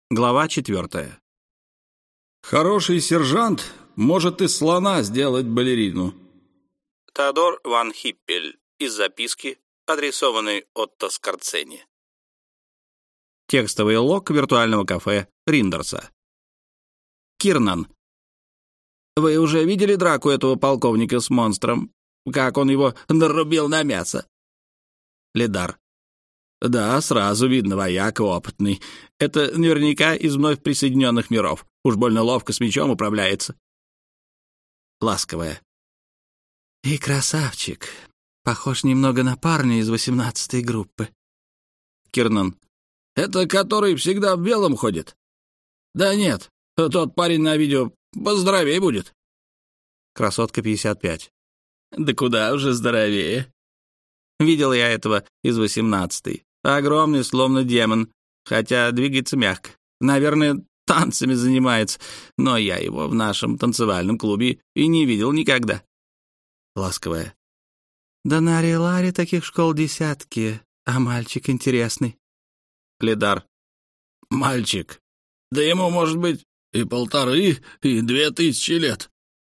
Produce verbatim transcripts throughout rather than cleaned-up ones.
Глава четвертая. Хороший сержант может из слона сделать балерину. Теодор ван Хиппель. Из записки, адресованной Отто Скорцени. Текстовый лог виртуального кафе Риндерса. Кирнан. Вы уже видели драку этого полковника с монстром? Как он его нарубил на мясо? Лидар. Да, сразу видно, вояк опытный. Это наверняка из вновь присоединенных миров. Уж больно ловко с мечом управляется. Ласковая. И красавчик. Похож немного на парня из восемнадцатой группы. Кирнан. Это который всегда в белом ходит? Да нет, тот парень на видео поздоровее будет. Красотка пятьдесят пять. Да куда уже здоровее. Видел я этого из восемнадцатой. Огромный, словно демон, хотя двигается мягко. Наверное, танцами занимается, но я его в нашем танцевальном клубе и не видел никогда. Ласковая. Да на Ари-Ларе таких школ десятки, а мальчик интересный. Лидар. Мальчик? Да ему, может быть, и полторы, и две тысячи лет.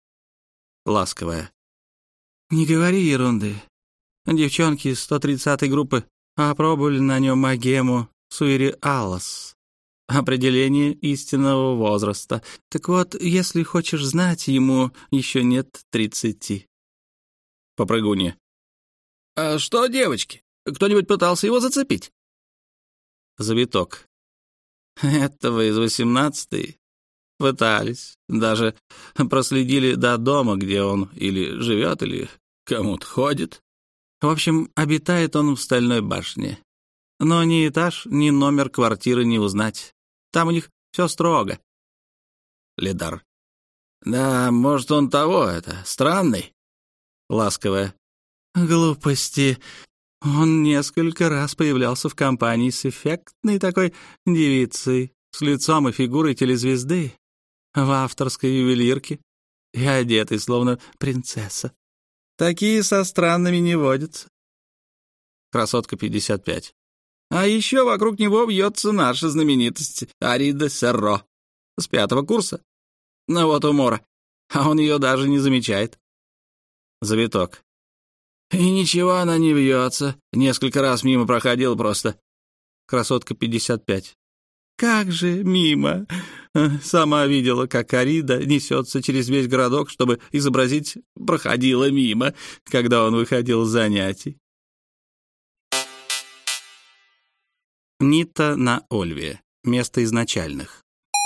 Ласковая. Не говори ерунды. Девчонки из сто тридцатой группы опробовали на нем агему суириалос, определение истинного возраста. Так вот, если хочешь знать, ему еще нет тридцати. Попрыгунья. А что, девочки, кто-нибудь пытался его зацепить? Завиток. Этого из восемнадцатой пытались. Даже проследили до дома, где он или живет, или кому-то ходит. В общем, обитает он в Стальной башне. Но ни этаж, ни номер квартиры не узнать. Там у них все строго. Лидар. Да, может, он того, это, странный. Ласковая. Глупости. Он несколько раз появлялся в компании с эффектной такой девицей, с лицом и фигурой телезвезды, в авторской ювелирке и одетой, словно принцесса. Такие со странными не водятся. Красотка пятьдесят пять. А еще вокруг него вьется наша знаменитость Арида Серро с пятого курса. Ну вот умора, а он ее даже не замечает. Завиток. И ничего она не вьется. Несколько раз мимо проходил просто. Красотка пятьдесят пять. Как же мимо. Сама видела, как Арида несется через весь городок, чтобы изобразить «проходила мимо», когда он выходил с занятий. Нита на Ольве. Место изначальных.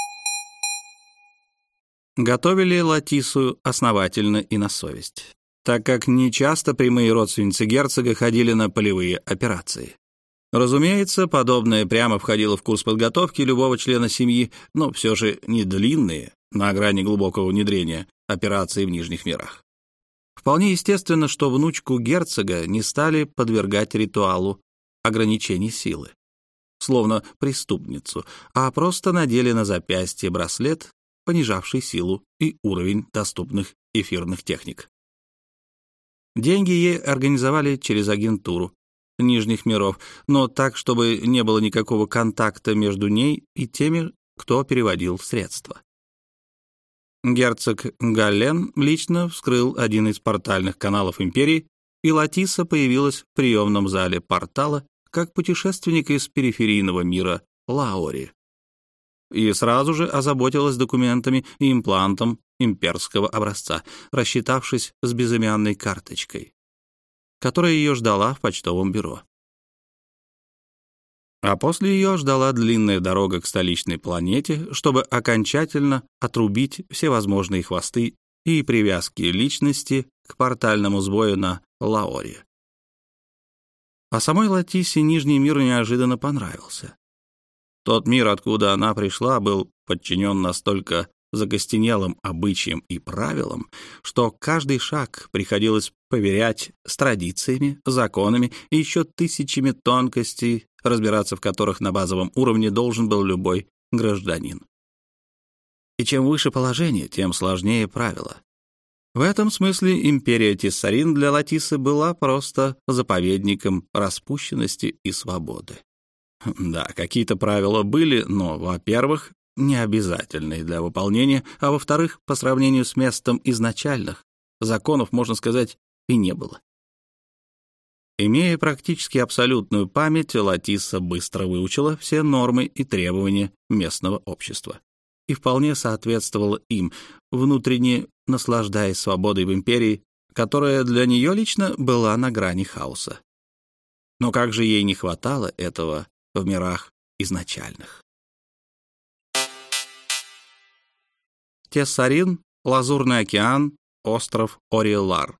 Готовили Латису основательно и на совесть, так как нечасто прямые родственницы герцога ходили на полевые операции. Разумеется, подобное прямо входило в курс подготовки любого члена семьи, но все же не длинные, на грани глубокого внедрения, операции в Нижних мирах. Вполне естественно, что внучку герцога не стали подвергать ритуалу ограничений силы, словно преступницу, а просто надели на запястье браслет, понижавший силу и уровень доступных эфирных техник. Деньги ей организовали через агентуру Нижних миров, но так, чтобы не было никакого контакта между ней и теми, кто переводил средства. Герцог Галлен лично вскрыл один из портальных каналов империи, и Латиса появилась в приемном зале портала как путешественник из периферийного мира Лаори. И сразу же озаботилась документами и имплантом имперского образца, рассчитавшись с безымянной карточкой, которая ее ждала в почтовом бюро. А после ее ждала длинная дорога к столичной планете, чтобы окончательно отрубить все возможные хвосты и привязки личности к портальному сбою на Лаоре. А самой Латисе Нижний мир неожиданно понравился. Тот мир, откуда она пришла, был подчинен настолько закостенелым обычаям и правилам, что каждый шаг приходилось поверять с традициями, законами и еще тысячами тонкостей, разбираться в которых на базовом уровне должен был любой гражданин. И чем выше положение, тем сложнее правила. В этом смысле империя Тессарин для Латисы была просто заповедником распущенности и свободы. Да, какие-то правила были, но, во-первых, не обязательные для выполнения, а во-вторых, по сравнению с местом изначальных, законов, можно сказать, и не было. Имея практически абсолютную память, Латисса быстро выучила все нормы и требования местного общества и вполне соответствовала им, внутренне наслаждаясь свободой в империи, которая для нее лично была на грани хаоса. Но как же ей не хватало этого в мирах изначальных? Тессарин, Лазурный океан, остров Орелар.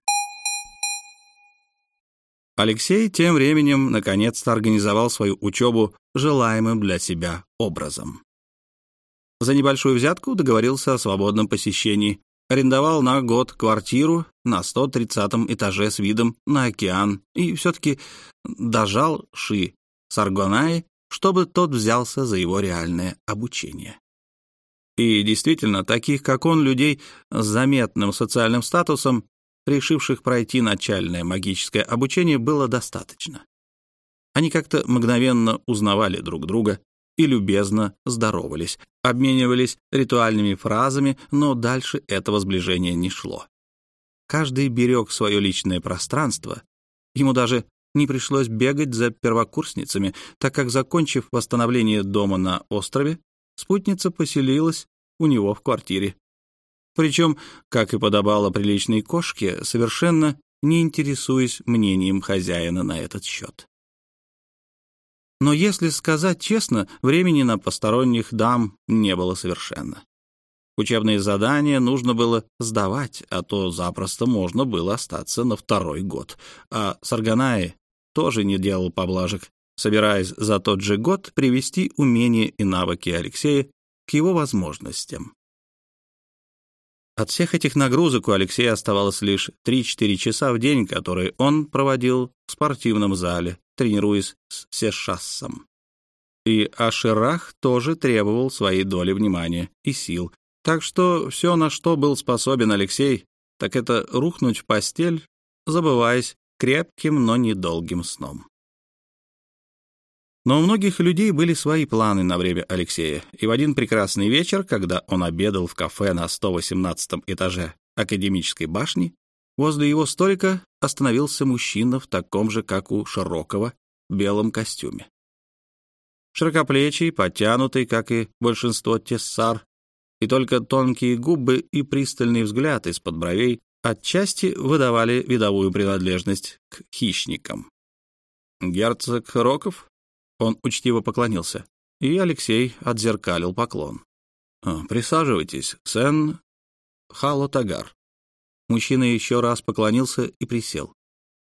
Алексей тем временем наконец-то организовал свою учебу желаемым для себя образом. За небольшую взятку договорился о свободном посещении, арендовал на год квартиру на сто тридцатом этаже с видом на океан и все-таки дожал Ши Саргонаи, чтобы тот взялся за его реальное обучение. И действительно, таких, как он, людей с заметным социальным статусом, решивших пройти начальное магическое обучение, было достаточно. Они как-то мгновенно узнавали друг друга и любезно здоровались, обменивались ритуальными фразами, но дальше этого сближения не шло. Каждый берег свое личное пространство, ему даже не пришлось бегать за первокурсницами, так как, закончив восстановление дома на острове, спутница поселилась у него в квартире. Причем, как и подобало приличной кошке, совершенно не интересуясь мнением хозяина на этот счет. Но, если сказать честно, времени на посторонних дам не было совершенно. Учебные задания нужно было сдавать, а то запросто можно было остаться на второй год. А Саргонаи тоже не делал поблажек, собираясь за тот же год привести умения и навыки Алексея к его возможностям. От всех этих нагрузок у Алексея оставалось лишь три-четыре часа в день, которые он проводил в спортивном зале, тренируясь с Сешассом. И Аширах тоже требовал своей доли внимания и сил, так что все, на что был способен Алексей, так это рухнуть в постель, забываясь крепким, но недолгим сном. Но у многих людей были свои планы на время Алексея, и в один прекрасный вечер, когда он обедал в кафе на сто восемнадцатом этаже Академической башни, возле его столика остановился мужчина в таком же, как у Широкого, белом костюме. Широкоплечий, подтянутый, как и большинство тессар, и только тонкие губы и пристальный взгляд из-под бровей отчасти выдавали видовую принадлежность к хищникам. «Герцог Роков?» Он учтиво поклонился, и Алексей отзеркалил поклон. «Присаживайтесь, Сен Халотагар». Мужчина еще раз поклонился и присел.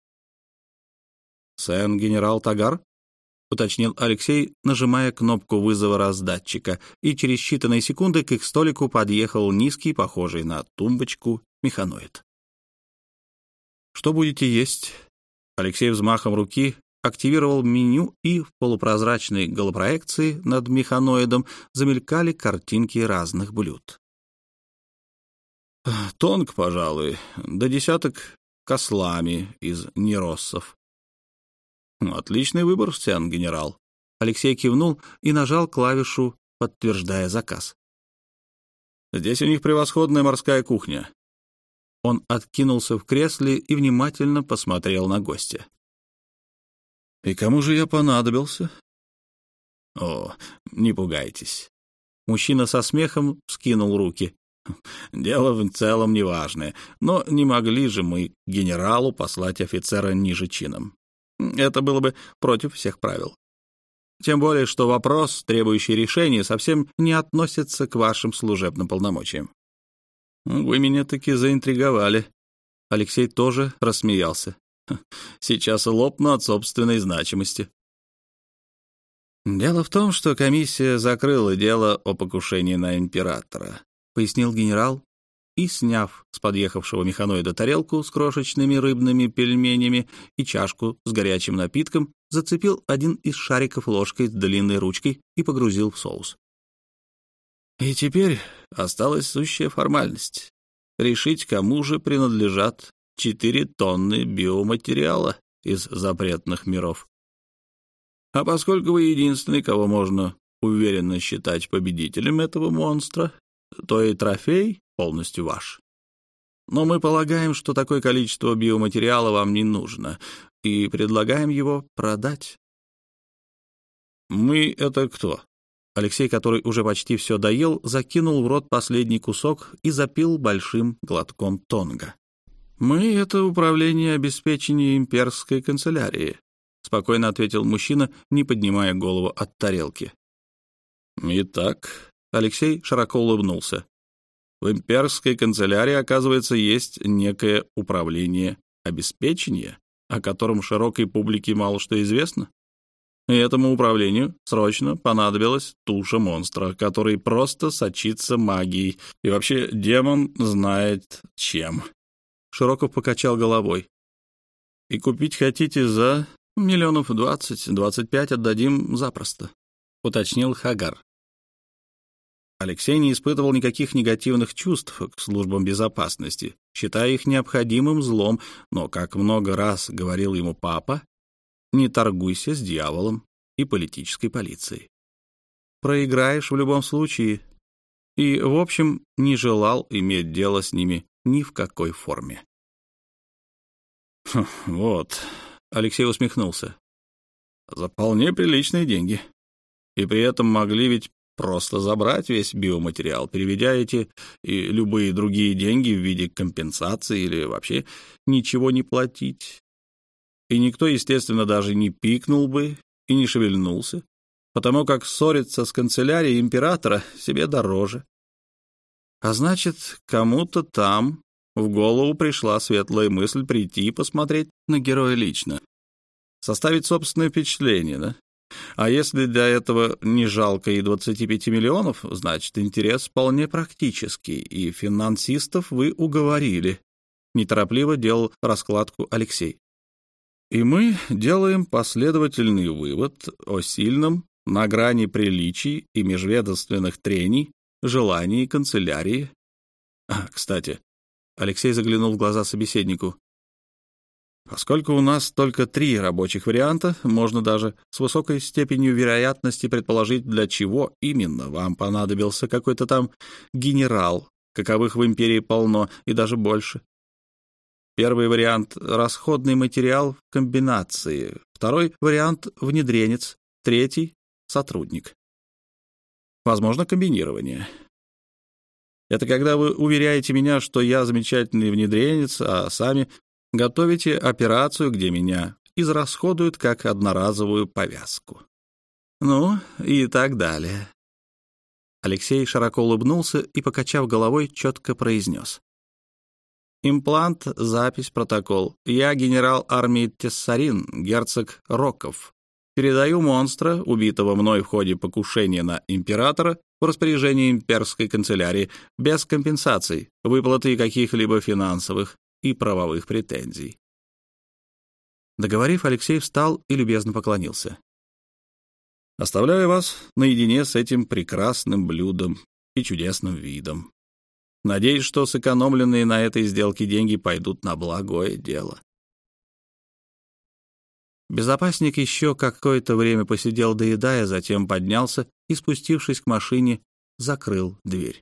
«Сен генерал Тагар?» — уточнил Алексей, нажимая кнопку вызова раздатчика, и через считанные секунды к их столику подъехал низкий, похожий на тумбочку, механоид. «Что будете есть?» Алексей взмахом руки активировал меню, и в полупрозрачной голопроекции над механоидом замелькали картинки разных блюд. «Тонк, пожалуй, да десяток кослами из нероссов». «Отличный выбор, Сен генерал». Алексей кивнул и нажал клавишу, подтверждая заказ. «Здесь у них превосходная морская кухня». Он откинулся в кресле и внимательно посмотрел на гостя. «И кому же я понадобился?» «О, не пугайтесь». Мужчина со смехом вскинул руки. «Дело в целом неважное, но не могли же мы генералу послать офицера ниже чином. Это было бы против всех правил. Тем более, что вопрос, требующий решения, совсем не относится к вашим служебным полномочиям». «Вы меня таки заинтриговали». Алексей тоже рассмеялся. «Сейчас лопну от собственной значимости». «Дело в том, что комиссия закрыла дело о покушении на императора», — пояснил генерал, и, сняв с подъехавшего механоида тарелку с крошечными рыбными пельменями и чашку с горячим напитком, зацепил один из шариков ложкой с длинной ручкой и погрузил в соус. «И теперь осталась сущая формальность — решить, кому же принадлежат четыре тонны биоматериала из запретных миров». А поскольку вы единственный, кого можно уверенно считать победителем этого монстра, то и трофей полностью ваш. Но мы полагаем, что такое количество биоматериала вам не нужно, и предлагаем его продать». «Мы — это кто?» Алексей, который уже почти все доел, закинул в рот последний кусок и запил большим глотком тонга. «Мы — это управление обеспечения имперской канцелярии», — спокойно ответил мужчина, не поднимая голову от тарелки. «Итак», — Алексей широко улыбнулся, «в имперской канцелярии, оказывается, есть некое управление обеспечения, о котором широкой публике мало что известно. И этому управлению срочно понадобилась туша монстра, который просто сочится магией. И вообще демон знает чем». Широков покачал головой. «И купить хотите за миллионов двадцать, двадцать пять отдадим запросто», — уточнил Хагар. Алексей не испытывал никаких негативных чувств к службам безопасности, считая их необходимым злом, но, как много раз говорил ему папа, не торгуйся с дьяволом и политической полицией. Проиграешь в любом случае. И, в общем, не желал иметь дело с ними ни в какой форме. «Вот», — Алексей усмехнулся, — «за вполне приличные деньги. И при этом могли ведь просто забрать весь биоматериал, переведя эти и любые другие деньги в виде компенсации или вообще ничего не платить. И никто, естественно, даже не пикнул бы и не шевельнулся, потому как ссориться с канцелярией императора себе дороже. А значит, кому-то там в голову пришла светлая мысль прийти и посмотреть на героя лично, составить собственное впечатление, да? А если для этого не жалко и двадцати пяти миллионов, значит, интерес вполне практический, и финансистов вы уговорили. Неторопливо делал раскладку Алексей. И мы делаем последовательный вывод о сильном, на грани приличий и межведомственных трений, желании канцелярии. А, кстати, Алексей заглянул в глаза собеседнику. Поскольку у нас только три рабочих варианта, можно даже с высокой степенью вероятности предположить, для чего именно вам понадобился какой-то там генерал, каковых в империи полно и даже больше. Первый вариант — расходный материал в комбинации, второй вариант — внедренец, третий — сотрудник. Возможно, комбинирование. Это когда вы уверяете меня, что я замечательный внедренец, а сами готовите операцию, где меня израсходуют как одноразовую повязку. Ну, и так далее. Алексей широко улыбнулся и, покачав головой, четко произнес. Имплант, запись, протокол. Я генерал армии Тессарин, герцог Роков. Передаю монстра, убитого мной в ходе покушения на императора, в распоряжение имперской канцелярии, без компенсаций, выплаты каких-либо финансовых и правовых претензий. Договорив, Алексей встал и любезно поклонился. «Оставляю вас наедине с этим прекрасным блюдом и чудесным видом. Надеюсь, что сэкономленные на этой сделке деньги пойдут на благое дело». Безопасник еще какое-то время посидел, доедая, затем поднялся и, спустившись к машине, закрыл дверь.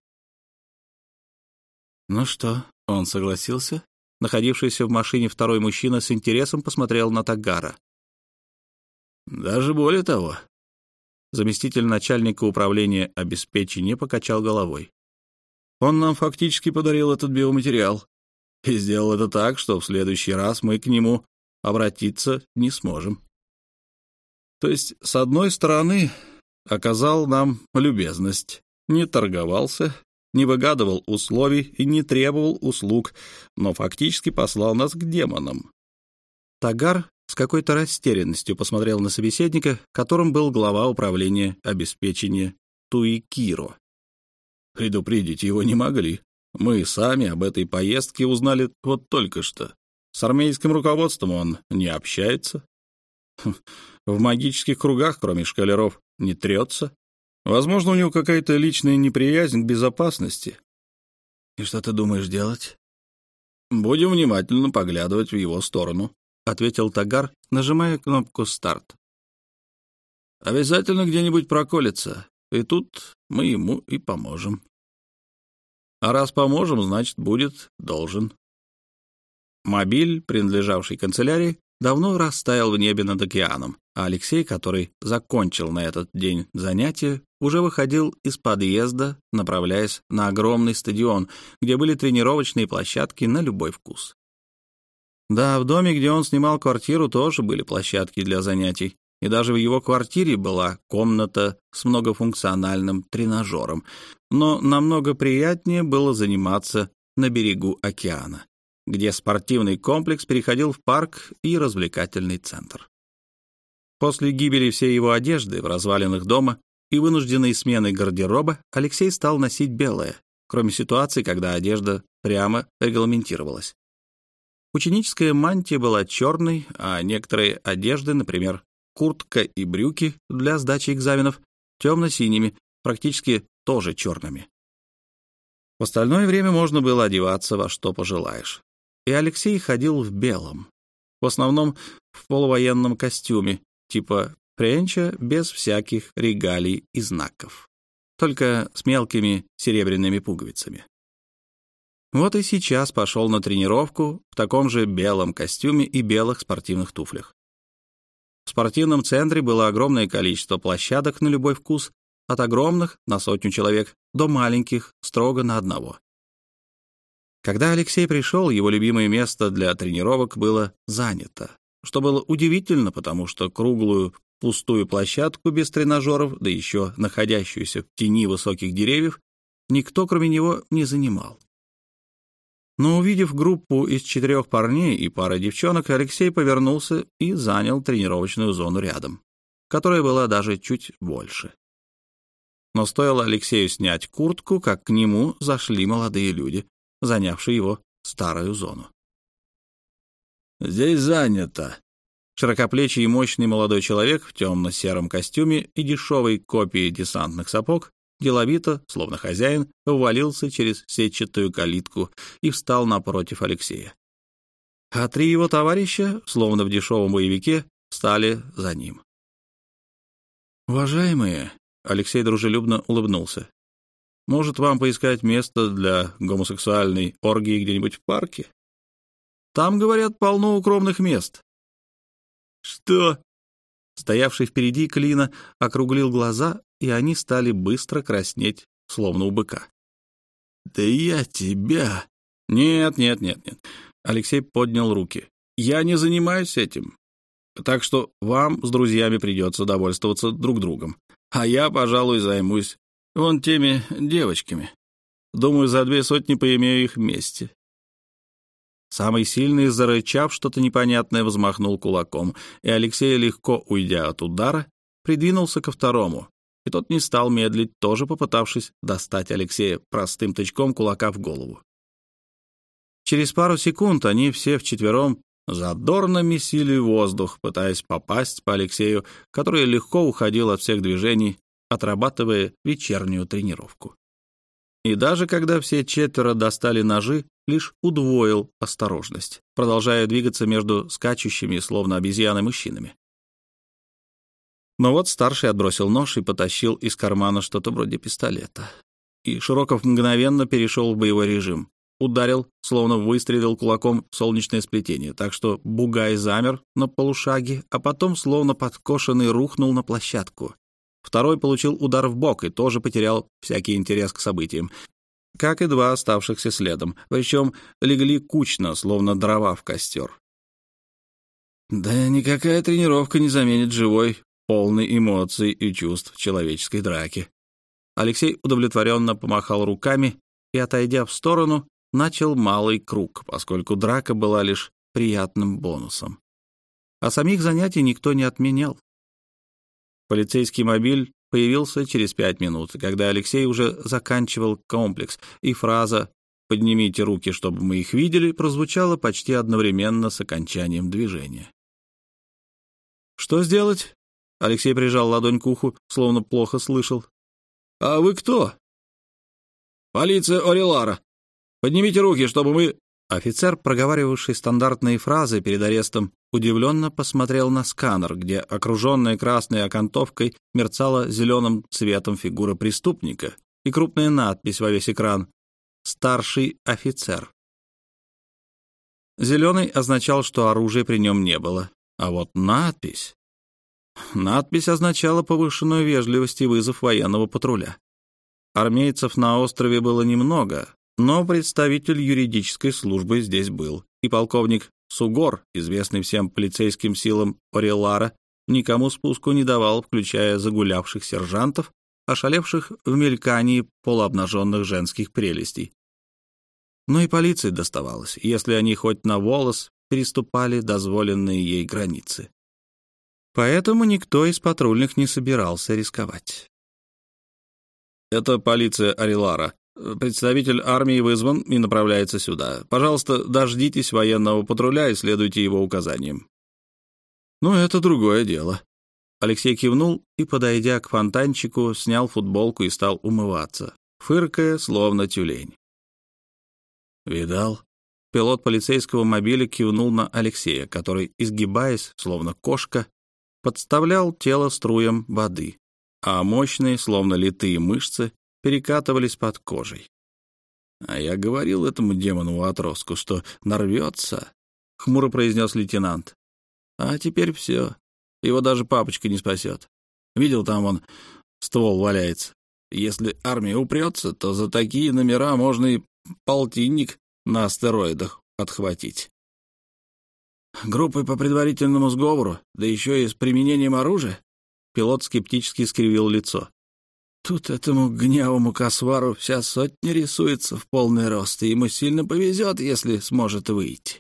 «Ну что, он согласился?» Находившийся в машине второй мужчина с интересом посмотрел на Тагара. «Даже более того». Заместитель начальника управления обеспечения покачал головой. «Он нам фактически подарил этот биоматериал и сделал это так, что в следующий раз мы к нему обратиться не сможем. То есть, с одной стороны, оказал нам любезность, не торговался, не выгадывал условий и не требовал услуг, но фактически послал нас к демонам». Тагар с какой-то растерянностью посмотрел на собеседника, которым был глава управления обеспечения Туикиро. «Предупредить его не могли. Мы сами об этой поездке узнали вот только что. С армейским руководством он не общается. В магических кругах, кроме шкалеров, не трется. Возможно, у него какая-то личная неприязнь к безопасности. И что ты думаешь делать?» «Будем внимательно поглядывать в его сторону», — ответил Тагар, нажимая кнопку «Старт». Обязательно где-нибудь проколется, и тут мы ему и поможем. А раз поможем, значит, будет должен». Мобиль, принадлежавший канцелярии, давно растаял в небе над океаном, а Алексей, который закончил на этот день занятие, уже выходил из подъезда, направляясь на огромный стадион, где были тренировочные площадки на любой вкус. Да, в доме, где он снимал квартиру, тоже были площадки для занятий, и даже в его квартире была комната с многофункциональным тренажером, но намного приятнее было заниматься на берегу океана, где спортивный комплекс переходил в парк и развлекательный центр. После гибели всей его одежды в развалинах дома и вынужденной смены гардероба Алексей стал носить белое, кроме ситуаций, когда одежда прямо регламентировалась. Ученическая мантия была черной, а некоторые одежды, например, куртка и брюки для сдачи экзаменов, темно-синими, практически тоже черными. В остальное время можно было одеваться во что пожелаешь. И Алексей ходил в белом, в основном в полувоенном костюме, типа френча, без всяких регалий и знаков, только с мелкими серебряными пуговицами. Вот и сейчас пошел на тренировку в таком же белом костюме и белых спортивных туфлях. В спортивном центре было огромное количество площадок на любой вкус, от огромных на сотню человек до маленьких строго на одного. Когда Алексей пришел, его любимое место для тренировок было занято, что было удивительно, потому что круглую пустую площадку без тренажеров, да еще находящуюся в тени высоких деревьев, никто, кроме него, не занимал. Но, увидев группу из четырех парней и пары девчонок, Алексей повернулся и занял тренировочную зону рядом, которая была даже чуть больше. Но стоило Алексею снять куртку, как к нему зашли молодые люди, занявшие его старую зону. «Здесь занято». Широкоплечий и мощный молодой человек в темно-сером костюме и дешевой копии десантных сапог деловито, словно хозяин, увалился через сетчатую калитку и встал напротив Алексея. А три его товарища, словно в дешевом боевике, встали за ним. «Уважаемые», — Алексей дружелюбно улыбнулся, «может, вам поискать место для гомосексуальной оргии где-нибудь в парке? Там, говорят, полно укромных мест». «Что?» Стоявший впереди Клина округлил глаза, и они стали быстро краснеть, словно у быка. «Да я тебя...» «Нет, нет, нет, нет». Алексей поднял руки. «Я не занимаюсь этим. Так что вам с друзьями придется довольствоваться друг другом. А я, пожалуй, займусь вон теми девочками. Думаю, за две сотни поимею их вместе». Самый сильный, зарычав что-то непонятное, взмахнул кулаком, и Алексей, легко уйдя от удара, придвинулся ко второму, и тот не стал медлить, тоже попытавшись достать Алексея простым тычком кулака в голову. Через пару секунд они все вчетвером задорно месили воздух, пытаясь попасть по Алексею, который легко уходил от всех движений, отрабатывая вечернюю тренировку. И даже когда все четверо достали ножи, лишь удвоил осторожность, продолжая двигаться между скачущими, словно обезьяны, мужчинами. Но вот старший отбросил нож и потащил из кармана что-то вроде пистолета. И Широков мгновенно перешел в боевой режим. Ударил, словно выстрелил кулаком в солнечное сплетение, так что Бугай замер на полушаге, а потом, словно подкошенный, рухнул на площадку. Второй получил удар в бок и тоже потерял всякий интерес к событиям, как и два оставшихся следом, причем легли кучно, словно дрова в костер. Да никакая тренировка не заменит живой, полной эмоций и чувств человеческой драки. Алексей удовлетворенно помахал руками и, отойдя в сторону, начал малый круг, поскольку драка была лишь приятным бонусом. А самих занятий никто не отменял. Полицейский мобиль появился через пять минут, когда Алексей уже заканчивал комплекс, и фраза «поднимите руки, чтобы мы их видели» прозвучала почти одновременно с окончанием движения. «Что сделать?» — Алексей прижал ладонь к уху, словно плохо слышал. «А вы кто?» «Полиция Орелара. Поднимите руки, чтобы мы...» Офицер, проговаривавший стандартные фразы перед арестом, удивленно посмотрел на сканер, где окруженная красной окантовкой мерцала зеленым цветом фигура преступника и крупная надпись во весь экран «Старший офицер». Зеленый означал, что оружия при нем не было, а вот надпись... Надпись означала повышенную вежливость и вызов военного патруля. Армейцев на острове было немного, но представитель юридической службы здесь был, и полковник Сугор, известный всем полицейским силам Орелара, никому спуску не давал, включая загулявших сержантов, ошалевших в мелькании полуобнаженных женских прелестей. Но и полиции доставалось, если они хоть на волос переступали дозволенные ей границы. Поэтому никто из патрульных не собирался рисковать. «Это полиция Орелара. Представитель армии вызван и направляется сюда. Пожалуйста, дождитесь военного патруля и следуйте его указаниям». «Ну, это другое дело». Алексей кивнул и, подойдя к фонтанчику, снял футболку и стал умываться, фыркая, словно тюлень. «Видал?» Пилот полицейского мобиля кивнул на Алексея, который, изгибаясь, словно кошка, подставлял тело струям воды, а мощные, словно литые мышцы, перекатывались под кожей. «А я говорил этому демону-отростку, что нарвется», — хмуро произнес лейтенант. «А теперь все. Его даже папочка не спасет. Видел, там он ствол валяется. Если армия упрется, то за такие номера можно и полтинник на астероидах отхватить. Группой по предварительному сговору, да еще и с применением оружия?» Пилот скептически скривил лицо. «Тут этому гнявому косвару вся сотня рисуется в полный рост, и ему сильно повезет, если сможет выйти».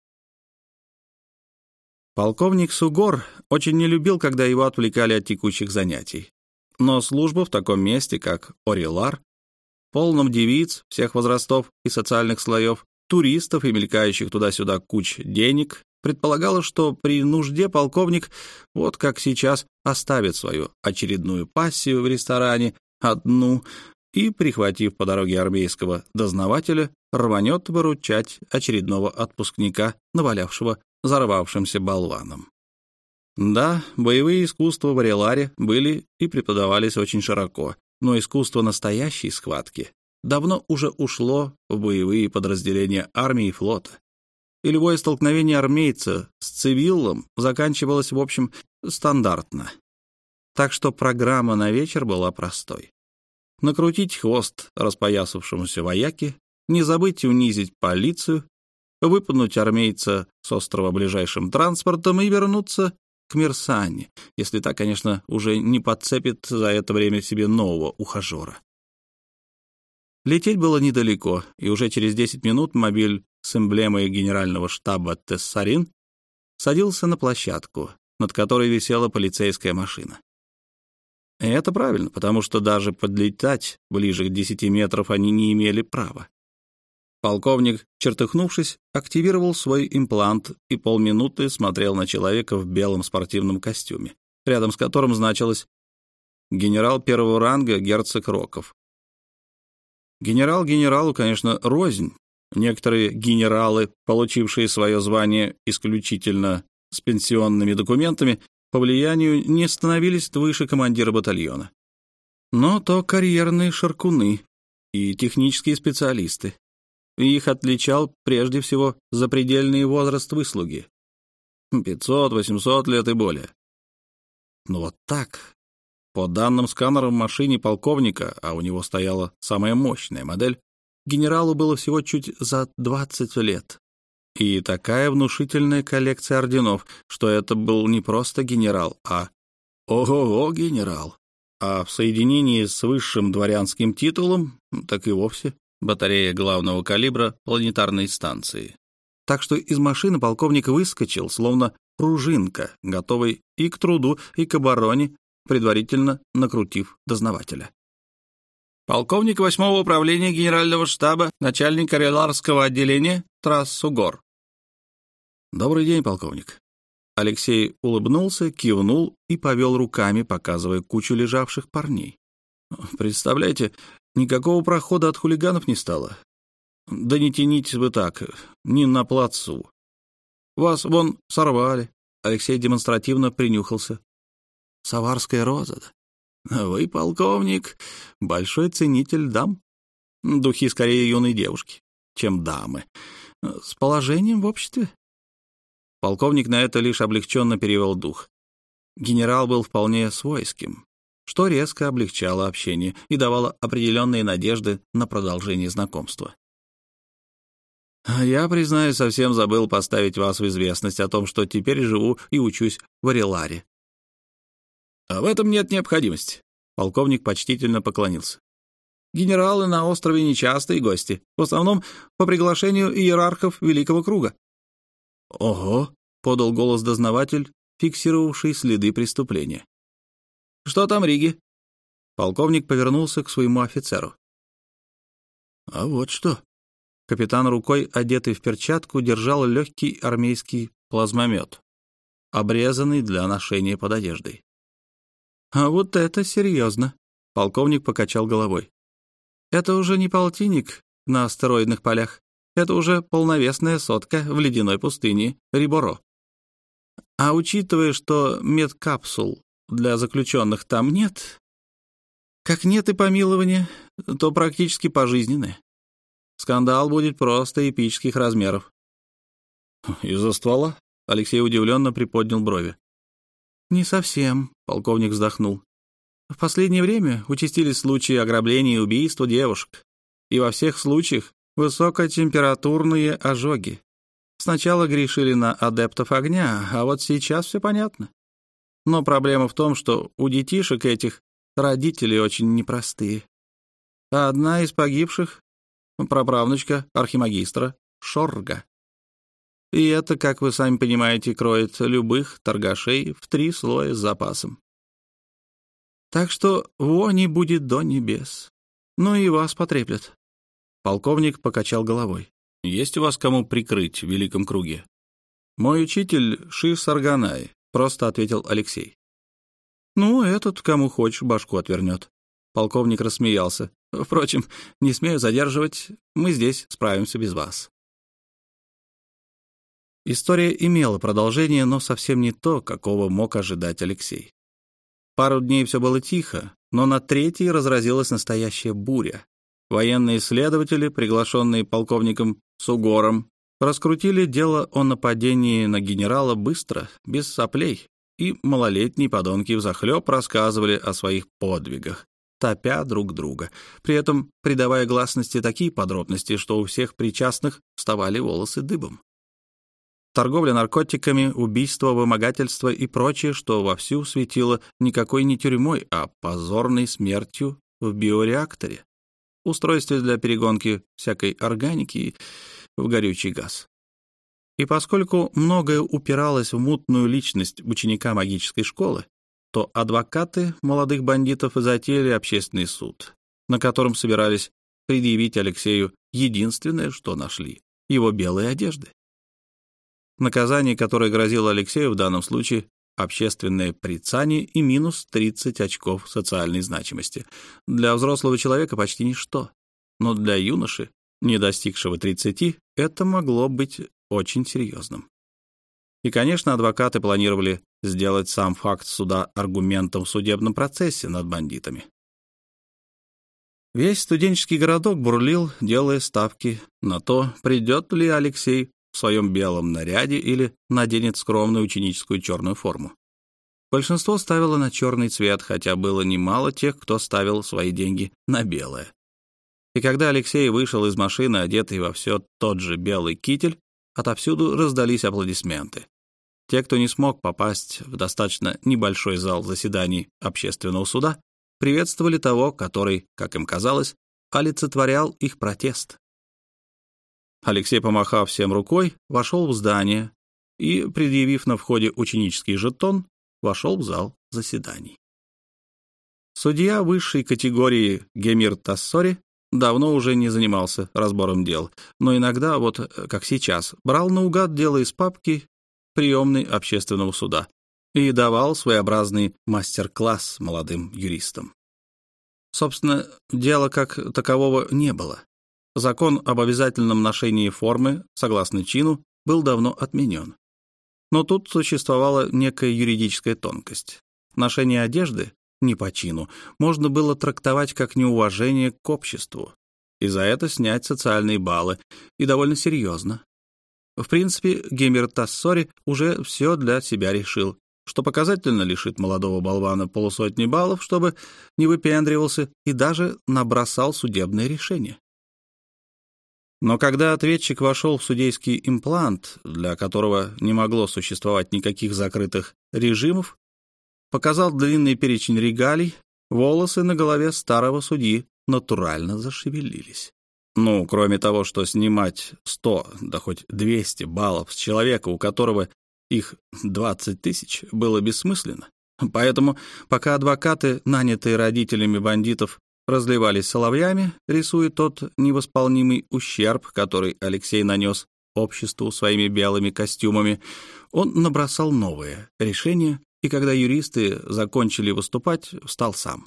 Полковник Сугор очень не любил, когда его отвлекали от текущих занятий. Но служба в таком месте, как Орелар, полном девиц всех возрастов и социальных слоев, туристов и мелькающих туда-сюда куч денег, предполагала, что при нужде полковник, вот как сейчас, оставит свою очередную пассию в ресторане, одну, и, прихватив по дороге армейского дознавателя, рванет выручать очередного отпускника, навалявшего взорвавшимся болваном. Да, боевые искусства в Ореларе были и преподавались очень широко, но искусство настоящей схватки давно уже ушло в боевые подразделения армии и флота. И любое столкновение армейца с цивилом заканчивалось, в общем, стандартно. Так что программа на вечер была простой. Накрутить хвост распоясавшемуся вояке, не забыть унизить полицию, выпнуть армейца с острова ближайшим транспортом и вернуться к Мирсане, если та, конечно, уже не подцепит за это время себе нового ухажера. Лететь было недалеко, и уже через десять минут мобиль с эмблемой генерального штаба Тессарин садился на площадку, над которой висела полицейская машина. И это правильно, потому что даже подлетать ближе к десяти метров они не имели права. Полковник, чертыхнувшись, активировал свой имплант и полминуты смотрел на человека в белом спортивном костюме, рядом с которым значилось «генерал первого ранга герцог Роков». Генерал генералу, конечно, рознь. Некоторые генералы, получившие свое звание исключительно с пенсионными документами, по влиянию не становились выше командира батальона. Но то карьерные шаркуны и технические специалисты. И их отличал прежде всего запредельный возраст выслуги. пятьсот-восемьсот лет и более. Но вот так, по данным сканера в машине полковника, а у него стояла самая мощная модель, генералу было всего чуть за двадцать лет. И такая внушительная коллекция орденов, что это был не просто генерал, а ого-го генерал. А в соединении с высшим дворянским титулом, так и вовсе батарея главного калибра планетарной станции. Так что из машины полковник выскочил, словно пружинка, готовый и к труду, и к обороне, предварительно накрутив дознавателя. Полковник восьмого управления генерального штаба, начальник Ореларского отделения Трас Сугор. Добрый день, полковник. Алексей улыбнулся, кивнул и повел руками, показывая кучу лежавших парней. Представляете, никакого прохода от хулиганов не стало. Да не тянитесь вы так, не на плацу. Вас вон сорвали». Алексей демонстративно принюхался. «Саварская роза, да? Вы, полковник, большой ценитель дам. Духи скорее юной девушки, чем дамы. С положением в обществе». Полковник на это лишь облегченно перевел дух. Генерал был вполне свойским, что резко облегчало общение и давало определенные надежды на продолжение знакомства. «Я, признаюсь, совсем забыл поставить вас в известность о том, что теперь живу и учусь в Ареларе». «А в этом нет необходимости», — полковник почтительно поклонился. «Генералы на острове нечастые гости, в основном по приглашению иерархов Великого Круга». «Ого», — подал голос дознаватель, фиксировавший следы преступления. «Что там, Риги?» Полковник повернулся к своему офицеру. «А вот что». Капитан рукой, одетый в перчатку, держал легкий армейский плазмомет, обрезанный для ношения под одеждой. «А вот это серьезно», — полковник покачал головой. «Это уже не полтинник на астероидных полях, это уже полновесная сотка в ледяной пустыне Риборо. А учитывая, что медкапсул для заключенных там нет, как нет и помилования, то практически пожизненное. Скандал будет просто эпических размеров». «Из-за ствола?» — Алексей удивленно приподнял брови. «Не совсем», — полковник вздохнул. «В последнее время участились случаи ограбления и убийства девушек, и во всех случаях высокотемпературные ожоги. Сначала грешили на адептов огня, а вот сейчас все понятно. Но проблема в том, что у детишек этих родители очень непростые. А одна из погибших — праправнучка архимагистра Шорга. И это, как вы сами понимаете, кроет любых торгашей в три слоя с запасом. Так что вони будет до небес. Ну и вас потреплет». Полковник покачал головой. «Есть у вас кому прикрыть в Великом Круге?» «Мой учитель Ши Сарганай», — просто ответил Алексей. «Ну, этот, кому хочешь, башку отвернет». Полковник рассмеялся. «Впрочем, не смею задерживать, мы здесь справимся без вас». История имела продолжение, но совсем не то, какого мог ожидать Алексей. Пару дней все было тихо, но на третий разразилась настоящая буря. Военные следователи, приглашенные полковником Сугором, раскрутили дело о нападении на генерала быстро, без соплей, и малолетние подонки взахлеб рассказывали о своих подвигах, топя друг друга, при этом придавая гласности такие подробности, что у всех причастных вставали волосы дыбом. Торговля наркотиками, убийство, вымогательство и прочее, что вовсю светило никакой не тюрьмой, а позорной смертью в биореакторе, устройстве для перегонки всякой органики в горючий газ. И поскольку многое упиралось в мутную личность ученика магической школы, то адвокаты молодых бандитов и затеяли общественный суд, на котором собирались предъявить Алексею единственное, что нашли — его белые одежды. Наказание, которое грозило Алексею в данном случае — общественное порицание и минус тридцать очков социальной значимости. Для взрослого человека почти ничто, но для юноши, не достигшего тридцати, это могло быть очень серьезным. И, конечно, адвокаты планировали сделать сам факт суда аргументом в судебном процессе над бандитами. Весь студенческий городок бурлил, делая ставки на то, придет ли Алексей в своем белом наряде или наденет скромную ученическую черную форму. Большинство ставило на черный цвет, хотя было немало тех, кто ставил свои деньги на белое. И когда Алексей вышел из машины, одетый во все тот же белый китель, отовсюду раздались аплодисменты. Те, кто не смог попасть в достаточно небольшой зал заседаний общественного суда, приветствовали того, который, как им казалось, олицетворял их протест. Алексей, помахав всем рукой, вошел в здание и, предъявив на входе ученический жетон, вошел в зал заседаний. Судья высшей категории Гемир Тассори давно уже не занимался разбором дел, но иногда, вот как сейчас, брал наугад дело из папки приемной общественного суда и давал своеобразный мастер-класс молодым юристам. Собственно, дела как такового не было. Закон об обязательном ношении формы, согласно чину, был давно отменен. Но тут существовала некая юридическая тонкость. Ношение одежды не по чину можно было трактовать как неуважение к обществу, и за это снять социальные баллы, и довольно серьезно. В принципе, Геймер Тассори уже все для себя решил, что показательно лишит молодого болвана полусотни баллов, чтобы не выпендривался, и даже набросал судебное решение. Но когда ответчик вошел в судейский имплант, для которого не могло существовать никаких закрытых режимов, показал длинный перечень регалий, волосы на голове старого судьи натурально зашевелились. Ну, кроме того, что снимать сто, да хоть двести баллов с человека, у которого их двадцать тысяч, было бессмысленно. Поэтому, пока адвокаты, нанятые родителями бандитов, разливались соловьями, рисуя тот невосполнимый ущерб, который Алексей нанес обществу своими белыми костюмами, он набросал новое решение, и когда юристы закончили выступать, встал сам.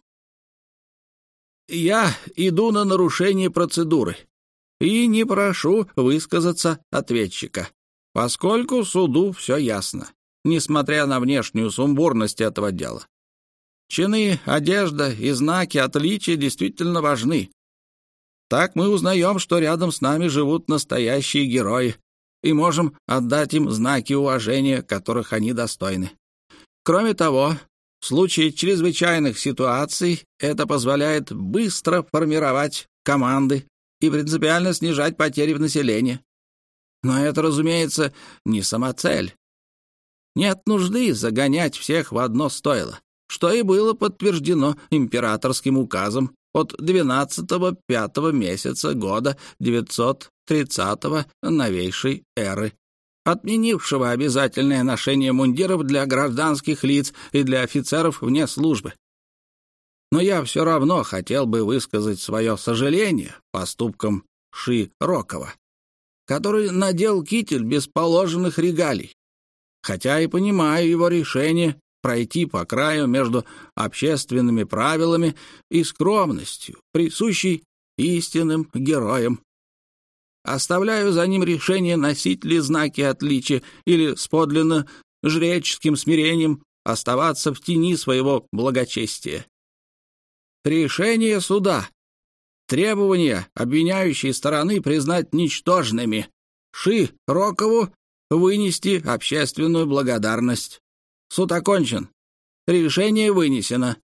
«Я иду на нарушение процедуры и не прошу высказаться ответчика, поскольку суду все ясно, несмотря на внешнюю сумбурность этого дела. Чины, одежда и знаки отличия действительно важны. Так мы узнаем, что рядом с нами живут настоящие герои, и можем отдать им знаки уважения, которых они достойны. Кроме того, в случае чрезвычайных ситуаций это позволяет быстро формировать команды и принципиально снижать потери в населении. Но это, разумеется, не самоцель. Нет нужды загонять всех в одно стойло, что и было подтверждено императорским указом от двенадцатого пятого месяца года девятьсот тридцатого новейшей эры, отменившего обязательное ношение мундиров для гражданских лиц и для офицеров вне службы. Но я все равно хотел бы высказать свое сожаление поступкам Ши Рокова, который надел китель без положенных регалий, хотя и понимаю его решение пройти по краю между общественными правилами и скромностью, присущей истинным героям. Оставляю за ним решение, носить ли знаки отличия или с подлинно жреческим смирением оставаться в тени своего благочестия. Решение суда. Требования обвиняющей стороны признать ничтожными. Ши Рокову вынести общественную благодарность. Суд окончен. Решение вынесено.